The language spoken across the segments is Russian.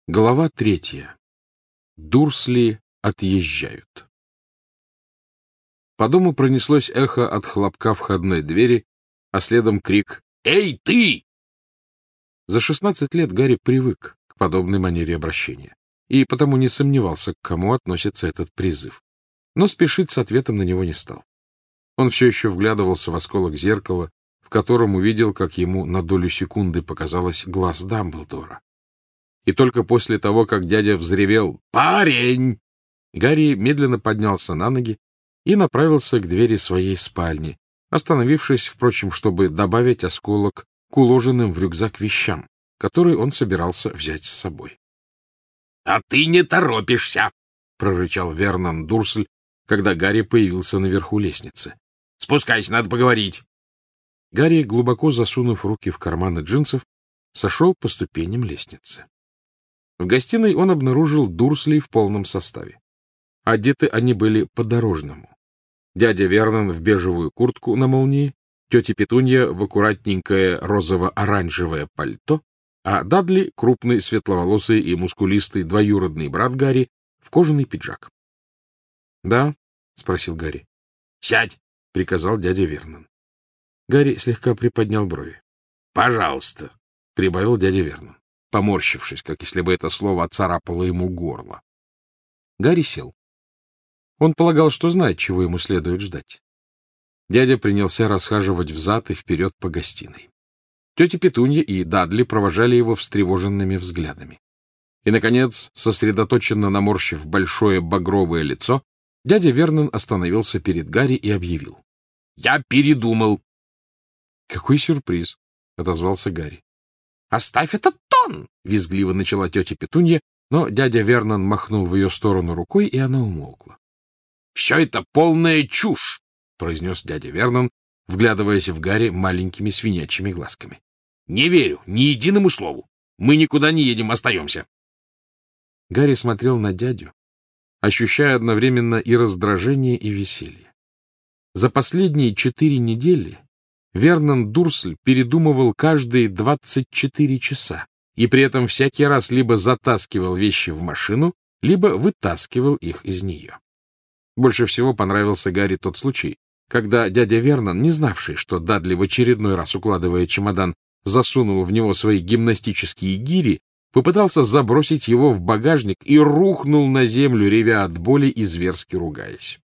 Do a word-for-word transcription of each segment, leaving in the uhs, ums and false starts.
Глава третья. Дурсли отъезжают. По дому пронеслось эхо от хлопка входной двери, а следом крик «Эй, ты!». За шестнадцать лет Гарри привык к подобной манере обращения и потому не сомневался, к кому относится этот призыв. Но спешить с ответом на него не стал. Он все еще вглядывался в осколок зеркала, в котором увидел, как ему на долю секунды показалось глаз Дамблдора. И только после того, как дядя взревел «Парень!», Гарри медленно поднялся на ноги и направился к двери своей спальни, остановившись, впрочем, чтобы добавить осколок к уложенным в рюкзак вещам, которые он собирался взять с собой. — А ты не торопишься! — прорычал Вернон Дурсль, когда Гарри появился наверху лестницы. — Спускайся, надо поговорить. Гарри, глубоко засунув руки в карманы джинсов, сошел по ступеням лестницы. В гостиной он обнаружил Дурслей в полном составе. Одеты они были по-дорожному. Дядя Вернон в бежевую куртку на молнии, тетя Петунья в аккуратненькое розово-оранжевое пальто, а Дадли, крупный, светловолосый и мускулистый двоюродный брат Гарри, в кожаный пиджак. — Да? — спросил Гарри. — Сядь! — приказал дядя Вернон. Гарри слегка приподнял брови. — Пожалуйста! — прибавил дядя Вернон, поморщившись, как если бы это слово отцарапало ему горло. Гарри сел. Он полагал, что знает, чего ему следует ждать. Дядя принялся расхаживать взад и вперед по гостиной. Тетя Петунья и Дадли провожали его встревоженными взглядами. И, наконец, сосредоточенно наморщив большое багровое лицо, дядя Вернон остановился перед Гарри и объявил. — Я передумал. — Какой сюрприз! — отозвался Гарри. — Оставь этот тон! — визгливо начала тетя Петунья, но дядя Вернон махнул в ее сторону рукой, и она умолкла. — Все это полная чушь! — произнес дядя Вернон, вглядываясь в Гарри маленькими свинячьими глазками. — Не верю ни единому слову. Мы никуда не едем, остаемся. Гарри смотрел на дядю, ощущая одновременно и раздражение, и веселье. За последние четыре недели Вернон Дурсль передумывал каждые двадцать четыре часа и при этом всякий раз либо затаскивал вещи в машину, либо вытаскивал их из нее. Больше всего понравился Гарри тот случай, когда дядя Вернон, не знавший, что Дадли в очередной раз, укладывая чемодан, засунул в него свои гимнастические гири, попытался забросить его в багажник и рухнул на землю, ревя от боли и зверски ругаясь.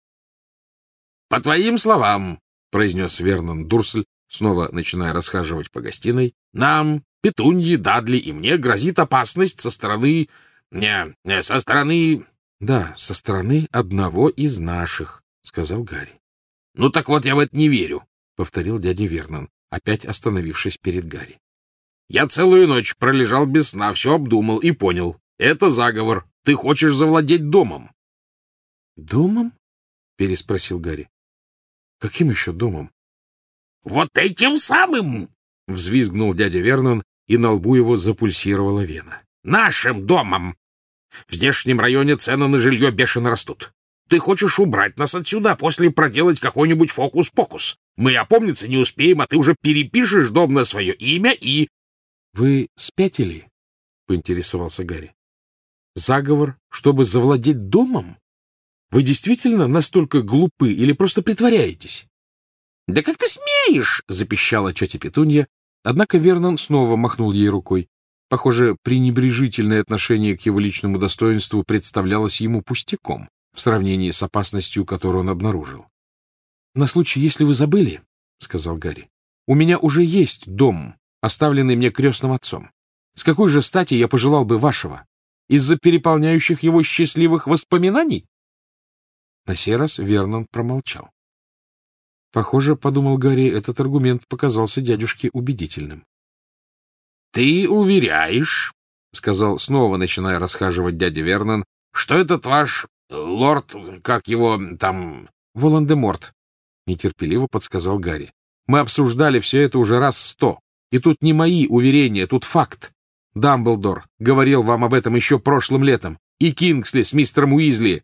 — По твоим словам, — произнес Вернон Дурсль, снова начиная расхаживать по гостиной, — нам, Петунье, Дадли и мне грозит опасность со стороны... Не, со стороны... — Да, со стороны одного из наших, — сказал Гарри. — Ну так вот я в это не верю, — повторил дядя Вернон, опять остановившись перед Гарри. — Я целую ночь пролежал без сна, все обдумал и понял. Это заговор. Ты хочешь завладеть домом. — Домом? — переспросил Гарри. — Каким еще домом? — Вот этим самым! — взвизгнул дядя Вернон, и на лбу его запульсировала вена. — Нашим домом! В здешнем районе цены на жилье бешено растут. Ты хочешь убрать нас отсюда, а после проделать какой-нибудь фокус-покус. Мы опомниться не успеем, а ты уже перепишешь дом на свое имя и... — Вы спятили? — поинтересовался Гарри. — Заговор, чтобы завладеть домом? Вы действительно настолько глупы или просто притворяетесь? — Да как ты смеешь? — запищала тетя Петунья, однако Вернон снова махнул ей рукой. Похоже, пренебрежительное отношение к его личному достоинству представлялось ему пустяком в сравнении с опасностью, которую он обнаружил. — На случай, если вы забыли, — сказал Гарри, — у меня уже есть дом, оставленный мне крестным отцом. С какой же стати я пожелал бы вашего? Из-за переполняющих его счастливых воспоминаний? На сей раз Вернон промолчал. Похоже, — подумал Гарри, — этот аргумент показался дядюшке убедительным. — Ты уверяешь, — сказал, снова начиная расхаживать дядя Вернон, — что этот ваш лорд, как его там... — Волан-де-Морт, — нетерпеливо подсказал Гарри. — Мы обсуждали все это уже раз сто, и тут не мои уверения, тут факт. Дамблдор говорил вам об этом еще прошлым летом, и Кингсли с мистером Уизли.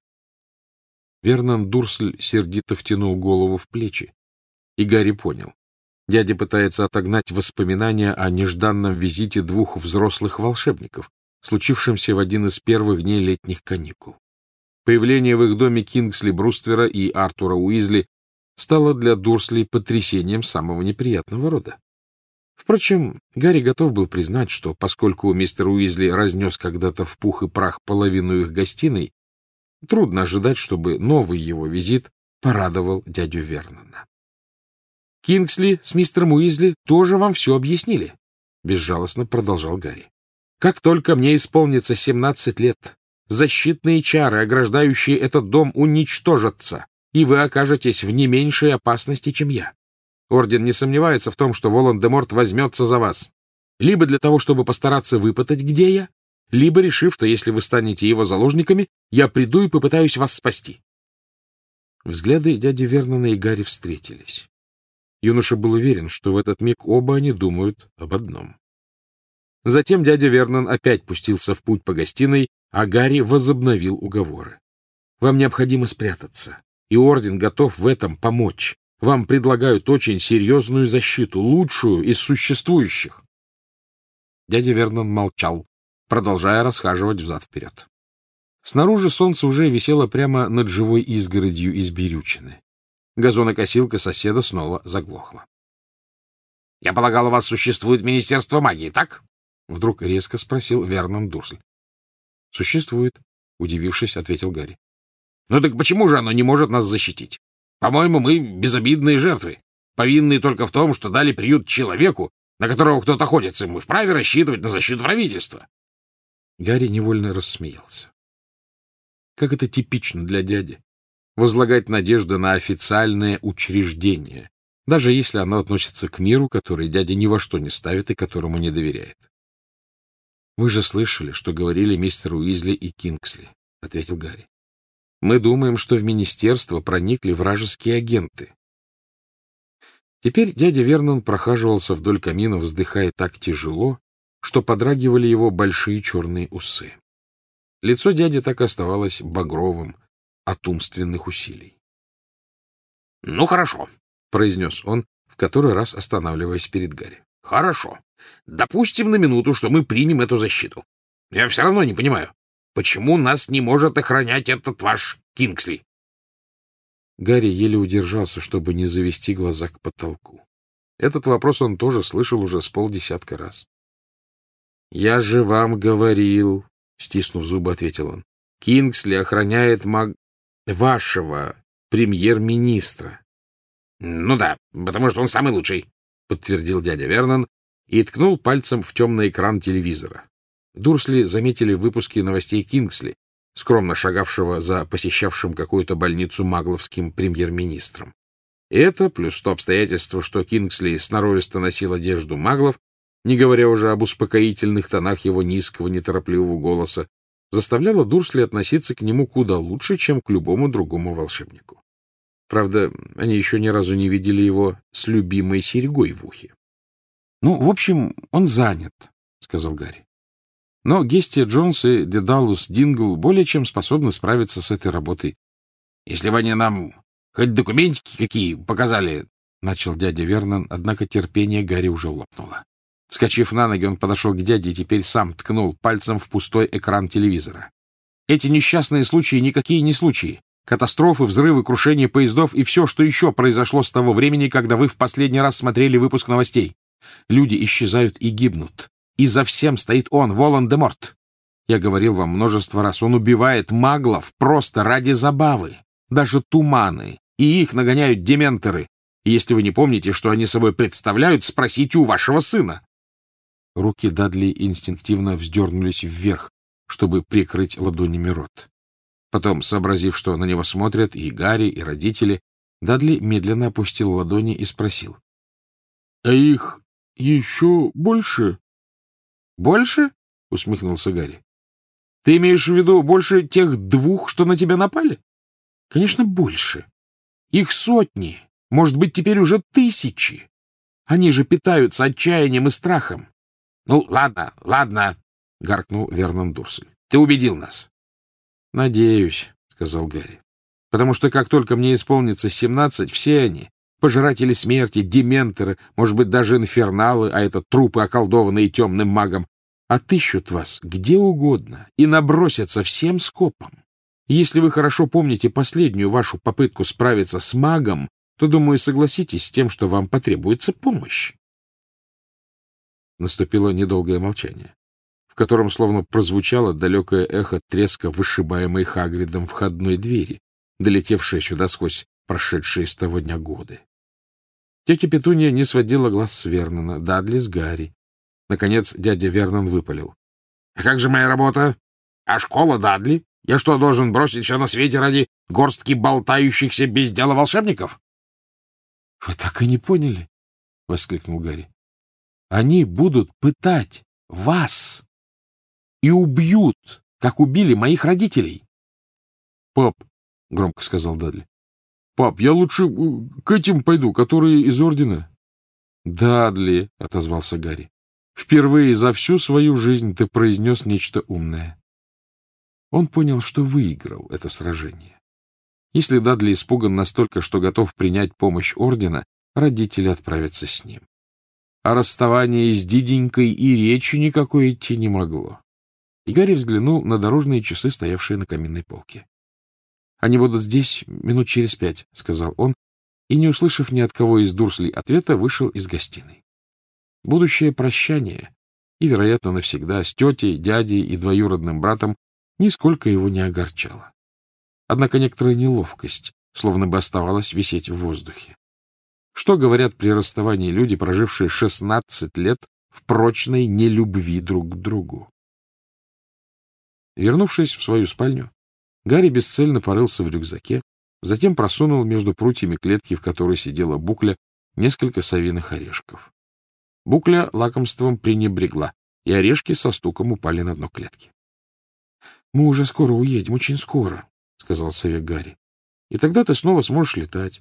Вернон Дурсль сердито втянул голову в плечи, и Гарри понял. Дядя пытается отогнать воспоминания о нежданном визите двух взрослых волшебников, случившемся в один из первых дней летних каникул. Появление в их доме Кингсли Бруствера и Артура Уизли стало для Дурсли потрясением самого неприятного рода. Впрочем, Гарри готов был признать, что поскольку мистер Уизли разнес когда-то в пух и прах половину их гостиной, трудно ожидать, чтобы новый его визит порадовал дядю Вернона. — Кингсли с мистером Уизли тоже вам все объяснили, — безжалостно продолжал Гарри. — Как только мне исполнится семнадцать лет, защитные чары, ограждающие этот дом, уничтожатся, и вы окажетесь в не меньшей опасности, чем я. Орден не сомневается в том, что Волан-де-Морт возьмется за вас, либо для того, чтобы постараться выпытать, где я, либо решив, что если вы станете его заложниками, я приду и попытаюсь вас спасти. Взгляды дяди Вернона и Гарри встретились. Юноша был уверен, что в этот миг оба они думают об одном. Затем дядя Вернон опять пустился в путь по гостиной, а Гарри возобновил уговоры. — Вам необходимо спрятаться, и Орден готов в этом помочь. Вам предлагают очень серьезную защиту, лучшую из существующих. Дядя Вернон молчал, продолжая расхаживать взад-вперед. Снаружи солнце уже висело прямо над живой изгородью из берючины. Газонокосилка соседа снова заглохла. — Я полагал, у вас существует Министерство магии, так? — вдруг резко спросил Вернон Дурсль. — Существует, — удивившись, ответил Гарри. — Ну так почему же оно не может нас защитить? По-моему, мы безобидные жертвы, повинные только в том, что дали приют человеку, на которого кто-то охотится, и мы вправе рассчитывать на защиту правительства. Гарри невольно рассмеялся. Как это типично для дяди — возлагать надежды на официальное учреждение, даже если оно относится к миру, который дядя ни во что не ставит и которому не доверяет. — Вы же слышали, что говорили мистер Уизли и Кингсли, — ответил Гарри. — Мы думаем, что в министерство проникли вражеские агенты. Теперь дядя Вернон прохаживался вдоль камина, вздыхая так тяжело, что подрагивали его большие черные усы. Лицо дяди так и оставалось багровым от умственных усилий. — Ну, хорошо, — произнес он, в который раз останавливаясь перед Гарри. — Хорошо. Допустим на минуту, что мы примем эту защиту. Я все равно не понимаю, почему нас не может охранять этот ваш Кингсли? Гарри еле удержался, чтобы не завести глаза к потолку. Этот вопрос он тоже слышал уже с полдесятка раз. — Я же вам говорил, — стиснув зубы, ответил он, — Кингсли охраняет маг... вашего премьер-министра. — Ну да, потому что он самый лучший, — подтвердил дядя Вернон и ткнул пальцем в темный экран телевизора. Дурсли заметили в выпуске новостей Кингсли, скромно шагавшего за посещавшим какую-то больницу магловским премьер-министром. И это, плюс то обстоятельство, что Кингсли сноровисто носил одежду маглов, не говоря уже об успокоительных тонах его низкого, неторопливого голоса, заставляло Дурсли относиться к нему куда лучше, чем к любому другому волшебнику. Правда, они еще ни разу не видели его с любимой серьгой в ухе. — Ну, в общем, он занят, — сказал Гарри. Но Гестия Джонс и Дедалус Дингл более чем способны справиться с этой работой. — Если бы они нам хоть документики какие показали, — начал дядя Вернон, однако терпение Гарри уже лопнуло. Вскочив на ноги, он подошел к дяде и теперь сам ткнул пальцем в пустой экран телевизора. Эти несчастные случаи никакие не случаи. Катастрофы, взрывы, крушение поездов и все, что еще произошло с того времени, когда вы в последний раз смотрели выпуск новостей. Люди исчезают и гибнут. И за всем стоит он, Волан-де-Морт. Я говорил вам множество раз, он убивает маглов просто ради забавы. Даже туманы. И их нагоняют дементоры. И если вы не помните, что они собой представляют, спросите у вашего сына. Руки Дадли инстинктивно вздернулись вверх, чтобы прикрыть ладонями рот. Потом, сообразив, что на него смотрят и Гарри, и родители, Дадли медленно опустил ладони и спросил. — А их еще больше? — Больше? — усмехнулся Гарри. — Ты имеешь в виду больше тех двух, что на тебя напали? — Конечно, больше. Их сотни, может быть, теперь уже тысячи. Они же питаются отчаянием и страхом. — Ну, ладно, ладно, — гаркнул Вернон Дурсль. — Ты убедил нас. — Надеюсь, — сказал Гарри. — Потому что как только мне исполнится семнадцать, все они, пожиратели смерти, дементоры, может быть, даже инферналы, а это трупы, околдованные темным магом, отыщут вас где угодно и набросятся всем скопом. Если вы хорошо помните последнюю вашу попытку справиться с магом, то, думаю, согласитесь с тем, что вам потребуется помощь. Наступило недолгое молчание, в котором словно прозвучало далекое эхо треска вышибаемой Хагридом входной двери, долетевшее сюда сквозь прошедшие с того дня годы. Тетя Петунья не сводила глаз с Вернона, Дадли с Гарри. Наконец дядя Вернон выпалил. — А как же моя работа? А школа, Дадли? Я что, должен бросить все на свете ради горстки болтающихся без дела волшебников? — Вы так и не поняли, — воскликнул Гарри. — Они будут пытать вас и убьют, как убили моих родителей. — Пап, — громко сказал Дадли, — пап, я лучше к этим пойду, которые из ордена. — Дадли, — отозвался Гарри, — впервые за всю свою жизнь ты произнес нечто умное. Он понял, что выиграл это сражение. Если Дадли испуган настолько, что готов принять помощь ордена, родители отправятся с ним. О расставании с диденькой и речи никакой идти не могло. И Гарри взглянул на дорожные часы, стоявшие на каминной полке. — Они будут здесь минут через пять, — сказал он, и, не услышав ни от кого из Дурслей ответа, вышел из гостиной. Будущее прощание, и, вероятно, навсегда, с тетей, дядей и двоюродным братом нисколько его не огорчало. Однако некоторая неловкость словно бы оставалась висеть в воздухе. Что говорят при расставании люди, прожившие шестнадцать лет в прочной нелюбви друг к другу? Вернувшись в свою спальню, Гарри бесцельно порылся в рюкзаке, затем просунул между прутьями клетки, в которой сидела Букля, несколько совиных орешков. Букля лакомством пренебрегла, и орешки со стуком упали на дно клетки. — Мы уже скоро уедем, очень скоро, — сказал сове Гарри. — И тогда ты снова сможешь летать.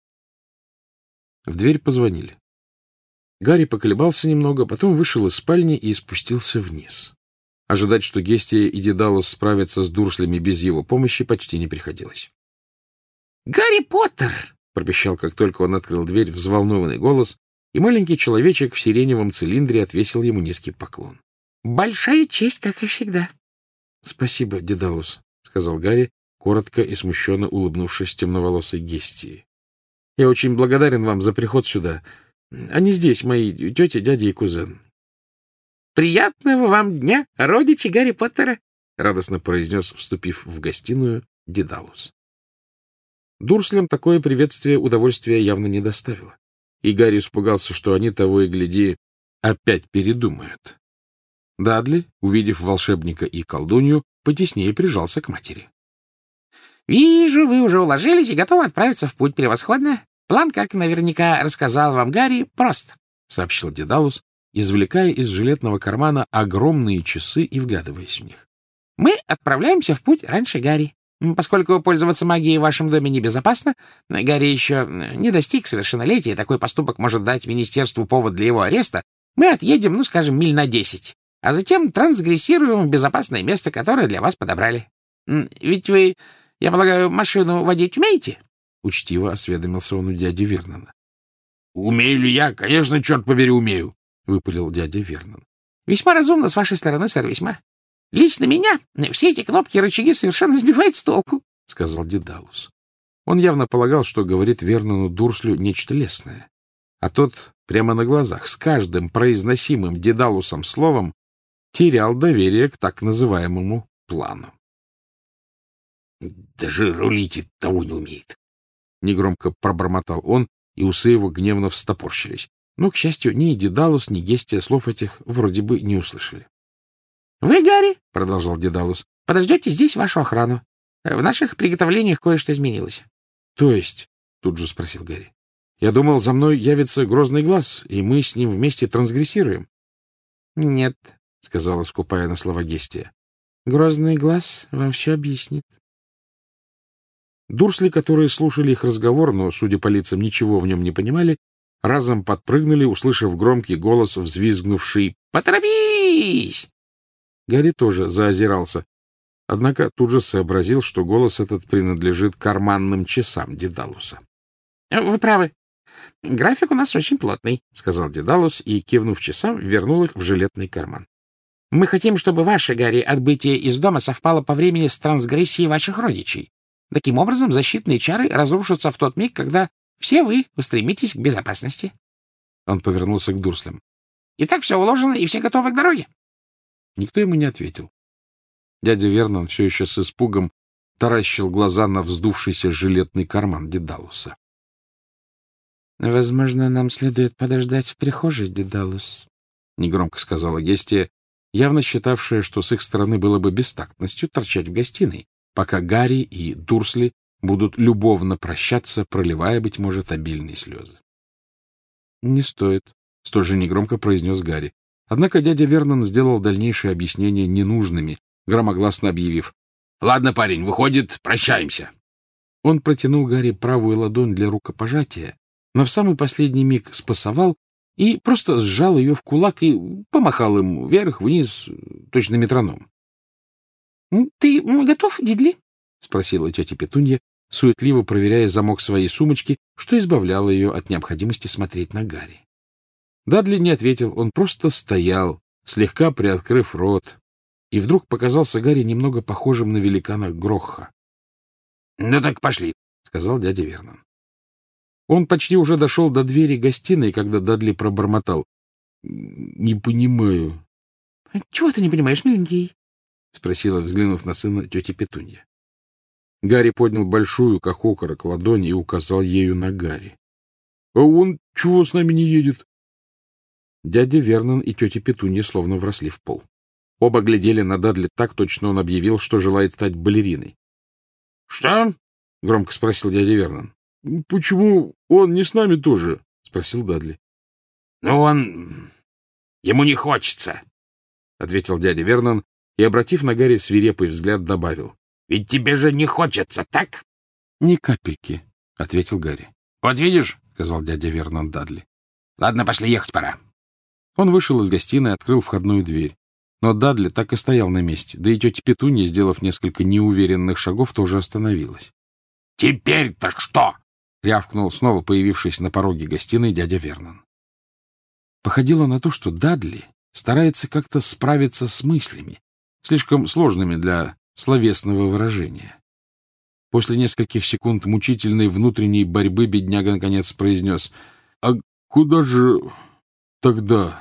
В дверь позвонили. Гарри поколебался немного, потом вышел из спальни и спустился вниз. Ожидать, что Гестия и Дедалус справятся с Дурслями без его помощи, почти не приходилось. — Гарри Поттер! — пропищал, как только он открыл дверь, взволнованный голос, и маленький человечек в сиреневом цилиндре отвесил ему низкий поклон. — Большая честь, как и всегда. — Спасибо, Дедалус, — сказал Гарри, коротко и смущенно улыбнувшись темноволосой Гестии. — Я очень благодарен вам за приход сюда. Они здесь, мои тетя, дядя и кузен. — Приятного вам дня, родичи Гарри Поттера! — радостно произнес, вступив в гостиную, Дедалус. Дурслям такое приветствие удовольствия явно не доставило, и Гарри испугался, что они, того и гляди, опять передумают. Дадли, увидев волшебника и колдунью, потеснее прижался к матери. — Вижу, вы уже уложились и готовы отправиться в путь. Превосходно. План, как наверняка рассказал вам Гарри, прост, — сообщил Дедалус, извлекая из жилетного кармана огромные часы и вглядываясь в них. — Мы отправляемся в путь раньше Гарри. Поскольку пользоваться магией в вашем доме небезопасно, Гарри еще не достиг совершеннолетия, и такой поступок может дать министерству повод для его ареста, мы отъедем, ну, скажем, миль на десять, а затем трансгрессируем в безопасное место, которое для вас подобрали. Ведь вы, я полагаю, машину водить умеете? — учтиво осведомился он у дяди Вернона. — Умею ли я? Конечно, черт побери, умею, — выпалил дядя Вернон. — Весьма разумно с вашей стороны, сэр, весьма. Лично меня все эти кнопки и рычаги совершенно сбивают с толку, — сказал Дедалус. Он явно полагал, что говорит Вернону Дурслю нечто лестное, а тот прямо на глазах с каждым произносимым Дедалусом словом терял доверие к так называемому плану. — Даже рулить того не умеет, — негромко пробормотал он, и усы его гневно встопорщились. Но, к счастью, ни Дедалус, ни Гестия слов этих вроде бы не услышали. — Вы, Гарри, — продолжал Дедалус, — подождете здесь вашу охрану. В наших приготовлениях кое-что изменилось. — То есть? — тут же спросил Гарри. — Я думал, за мной явится Грозный Глаз, и мы с ним вместе трансгрессируем. — Нет, — сказала, скупая на слова Гестия. — Грозный Глаз вам все объяснит. Дурсли, которые слушали их разговор, но, судя по лицам, ничего в нем не понимали, разом подпрыгнули, услышав громкий голос, взвизгнувший «Поторопись!». Гарри тоже заозирался, однако тут же сообразил, что голос этот принадлежит карманным часам Дедалуса. — Вы правы. График у нас очень плотный, — сказал Дедалус и, кивнув часам, вернул их в жилетный карман. — Мы хотим, чтобы ваше, Гарри, отбытие из дома совпало по времени с трансгрессией ваших родичей. Таким образом, защитные чары разрушатся в тот миг, когда все вы устремитесь к безопасности. Он повернулся к Дурслям. — Итак, все уложено, и все готовы к дороге. Никто ему не ответил. Дядя Вернон все еще с испугом таращил глаза на вздувшийся жилетный карман Дедалуса. — Возможно, нам следует подождать в прихожей, Дедалус, — негромко сказала Гестия, явно считавшая, что с их стороны было бы бестактностью торчать в гостиной, пока Гарри и Дурсли будут любовно прощаться, проливая, быть может, обильные слезы. — Не стоит, — столь же негромко произнес Гарри. Однако дядя Вернон сделал дальнейшие объяснения ненужными, громогласно объявив: — Ладно, парень, выходит, прощаемся. Он протянул Гарри правую ладонь для рукопожатия, но в самый последний миг спасовал и просто сжал ее в кулак и помахал им вверх-вниз, точно метроном. — Ты готов, Дидли? — спросила тетя Петунья, суетливо проверяя замок своей сумочки, что избавляло ее от необходимости смотреть на Гарри. Дадли не ответил, он просто стоял, слегка приоткрыв рот, и вдруг показался Гарри немного похожим на великана Грохха. — Ну так пошли, — сказал дядя Вернон. Он почти уже дошел до двери гостиной, когда Дадли пробормотал: — Не понимаю. — Чего ты не понимаешь, миленький? — спросила, взглянув на сына, тетя Петунья. Гарри поднял большую, как окорок, ладонь и указал ею на Гарри. — А он чего с нами не едет? Дядя Вернон и тетя Петунья словно вросли в пол. Оба глядели на Дадли так, точно он объявил, что желает стать балериной. — Что? — громко спросил дядя Вернон. — Почему он не с нами тоже? — спросил Дадли. — Ну, он... ему не хочется, — ответил дядя Вернон и, обратив на Гарри свирепый взгляд, добавил: — Ведь тебе же не хочется, так? — Ни капельки, — ответил Гарри. — Вот видишь, — сказал дядя Вернон Дадли. — Ладно, пошли, ехать пора. Он вышел из гостиной и открыл входную дверь. Но Дадли так и стоял на месте, да и тетя Петунья, сделав несколько неуверенных шагов, тоже остановилась. — Теперь-то что? — рявкнул, снова появившись на пороге гостиной, дядя Вернон. Походило на то, что Дадли старается как-то справиться с мыслями, слишком сложными для словесного выражения. После нескольких секунд мучительной внутренней борьбы бедняга наконец произнес: — А куда же тогда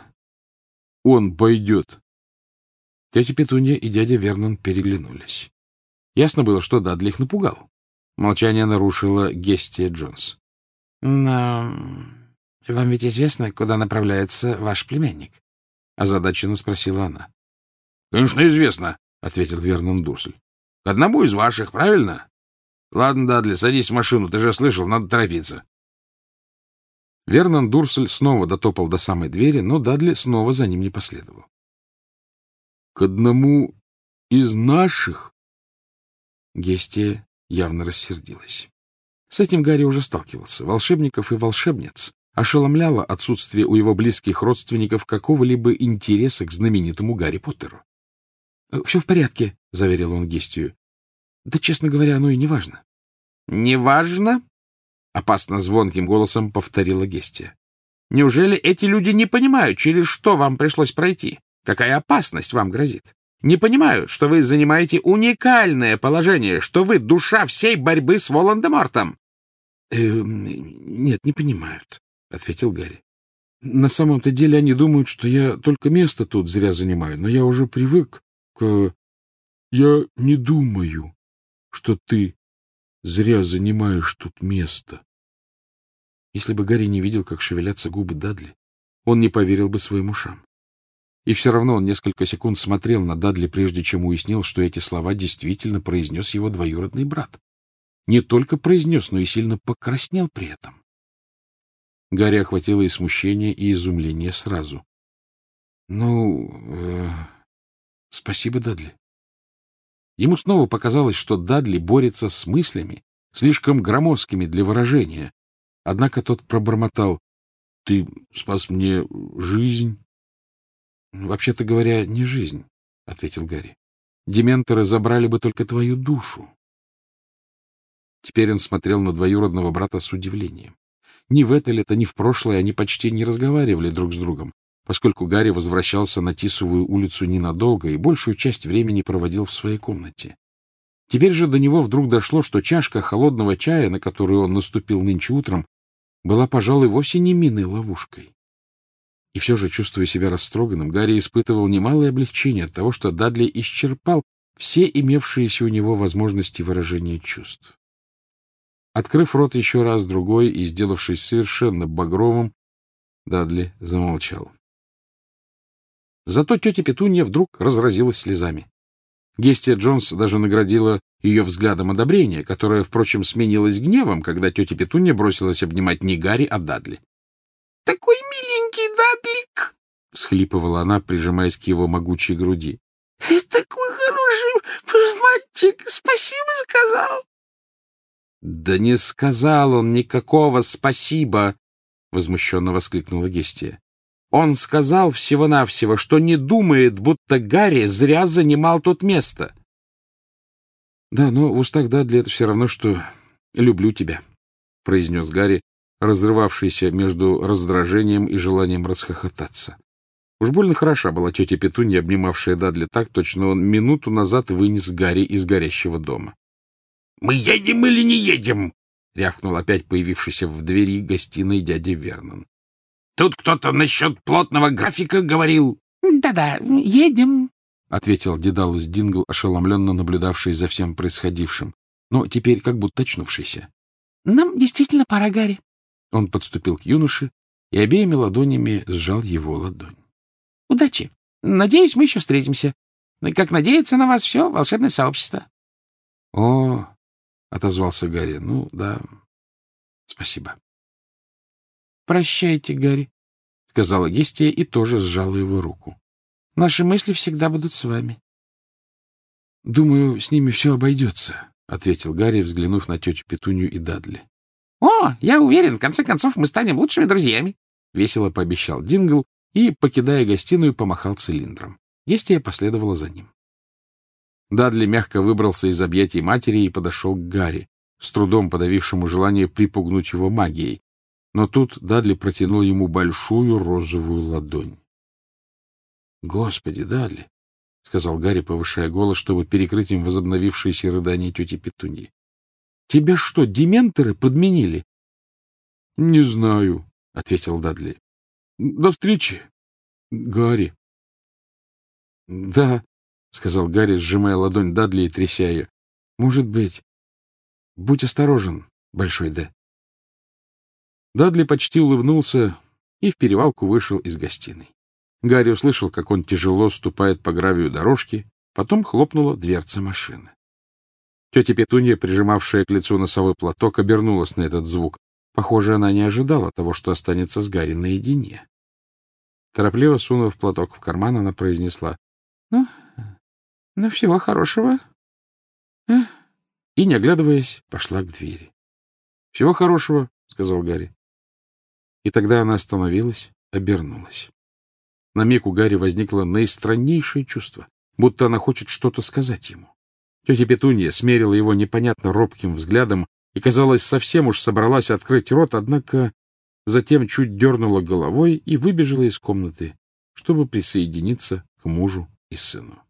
он пойдет? Тетя Петунья и дядя Вернон переглянулись. Ясно было, что Дадли их напугал. Молчание нарушила Гестия Джонс. — Но вам ведь известно, куда направляется ваш племянник? — озадаченно спросила она. — Конечно, известно, — ответил Вернон Дурсль. — К одному из ваших, правильно? Ладно, Дадли, садись в машину, ты же слышал, надо торопиться. Вернон Дурсль снова дотопал до самой двери, но Дадли снова за ним не последовал. — К одному из наших? Гестия явно рассердилась. С этим Гарри уже сталкивался. Волшебников и волшебниц ошеломляло отсутствие у его близких родственников какого-либо интереса к знаменитому Гарри Поттеру. — Все в порядке, — заверил он Гестию. — Да, честно говоря, оно и не важно. — Не важно? — опасно звонким голосом повторила Гестия. — Неужели эти люди не понимают, через что вам пришлось пройти? Какая опасность вам грозит? Не понимают, что вы занимаете уникальное положение, что вы душа всей борьбы с Волан-де-Мортом? — Нет, не понимают, — ответил Гарри. — На самом-то деле они думают, что я только место тут зря занимаю, но я уже привык к... Я не думаю, что ты зря занимаешь тут место. Если бы Гарри не видел, как шевелятся губы Дадли, он не поверил бы своим ушам. И все равно он несколько секунд смотрел на Дадли, прежде чем уяснил, что эти слова действительно произнес его двоюродный брат. Не только произнес, но и сильно покраснел при этом. Гарри охватило и смущение, и изумление сразу. — Ну, э, спасибо, Дадли. Ему снова показалось, что Дадли борется с мыслями, слишком громоздкими для выражения. Однако тот пробормотал: — Ты спас мне жизнь. — Вообще-то говоря, не жизнь, — ответил Гарри. — Дементоры забрали бы только твою душу. Теперь он смотрел на двоюродного брата с удивлением. Ни в это лето, ни в прошлое они почти не разговаривали друг с другом. поскольку Гарри возвращался на Тисовую улицу ненадолго и большую часть времени проводил в своей комнате. Теперь же до него вдруг дошло, что чашка холодного чая, на которую он наступил нынче утром, была, пожалуй, вовсе не минной ловушкой. И все же, чувствуя себя растроганным, Гарри испытывал немалое облегчение от того, что Дадли исчерпал все имевшиеся у него возможности выражения чувств. Открыв рот еще раз-другой и сделавшись совершенно багровым, Дадли замолчал. Зато тетя Петунья вдруг разразилась слезами. Гестия Джонс даже наградила ее взглядом одобрения, которое, впрочем, сменилось гневом, когда тетя Петунья бросилась обнимать не Гарри, а Дадли. — Такой миленький Дадлик! — всхлипывала она, прижимаясь к его могучей груди. — Такой хороший мальчик! Спасибо сказал! — Да не сказал он никакого спасибо! — возмущенно воскликнула Гестия. Он сказал всего-навсего, что не думает, будто Гарри зря занимал тут место. — Да, но в устах Дадли это все равно, что «люблю тебя», — произнес Гарри, разрывавшийся между раздражением и желанием расхохотаться. Уж больно хороша была тетя Петунья, обнимавшая Дадли так, точно он минуту назад вынес Гарри из горящего дома. — Мы едем или не едем? — рявкнул опять появившийся в двери гостиной дядя Вернон. — Тут кто-то насчет плотного графика говорил. Да — Да-да, едем, — ответил Дедалус Дингл, ошеломленно наблюдавший за всем происходившим, но теперь как будто очнувшийся. — Нам действительно пора, Гарри. Он подступил к юноше и обеими ладонями сжал его ладонь. — Удачи. Надеюсь, мы еще встретимся. Как надеется на вас все волшебное сообщество. — О, — отозвался Гарри, — ну, да, спасибо. — Прощайте, Гарри, — сказала Гестия и тоже сжала его руку. — Наши мысли всегда будут с вами. — Думаю, с ними все обойдется, — ответил Гарри, взглянув на тетю Петунью и Дадли. — О, я уверен, в конце концов мы станем лучшими друзьями, — весело пообещал Дингл и, покидая гостиную, помахал цилиндром. Гестия последовала за ним. Дадли мягко выбрался из объятий матери и подошел к Гарри, с трудом подавившему желание припугнуть его магией. Но тут Дадли протянул ему большую розовую ладонь. — Господи, Дадли! — сказал Гарри, повышая голос, чтобы перекрыть им возобновившиеся рыдания тети Петуньи. — Тебя что, дементоры подменили? — Не знаю, — ответил Дадли. — До встречи, Гарри. — Да, — сказал Гарри, сжимая ладонь Дадли и тряся ее. — Может быть. Будь осторожен, Большой Д. Дадли почти улыбнулся и в перевалку вышел из гостиной. Гарри услышал, как он тяжело ступает по гравию дорожки, потом хлопнула дверца машины. Тетя Петунья, прижимавшая к лицу носовой платок, обернулась на этот звук. Похоже, она не ожидала того, что останется с Гарри наедине. Торопливо сунув платок в карман, она произнесла: — Ну, ну, всего хорошего. И, не оглядываясь, пошла к двери. — Всего хорошего, — сказал Гарри. И тогда она остановилась, обернулась. На миг у Гарри возникло наистраннейшее чувство, будто она хочет что-то сказать ему. Тетя Петунья смерила его непонятно робким взглядом и, казалось, совсем уж собралась открыть рот, однако затем чуть дернула головой и выбежала из комнаты, чтобы присоединиться к мужу и сыну.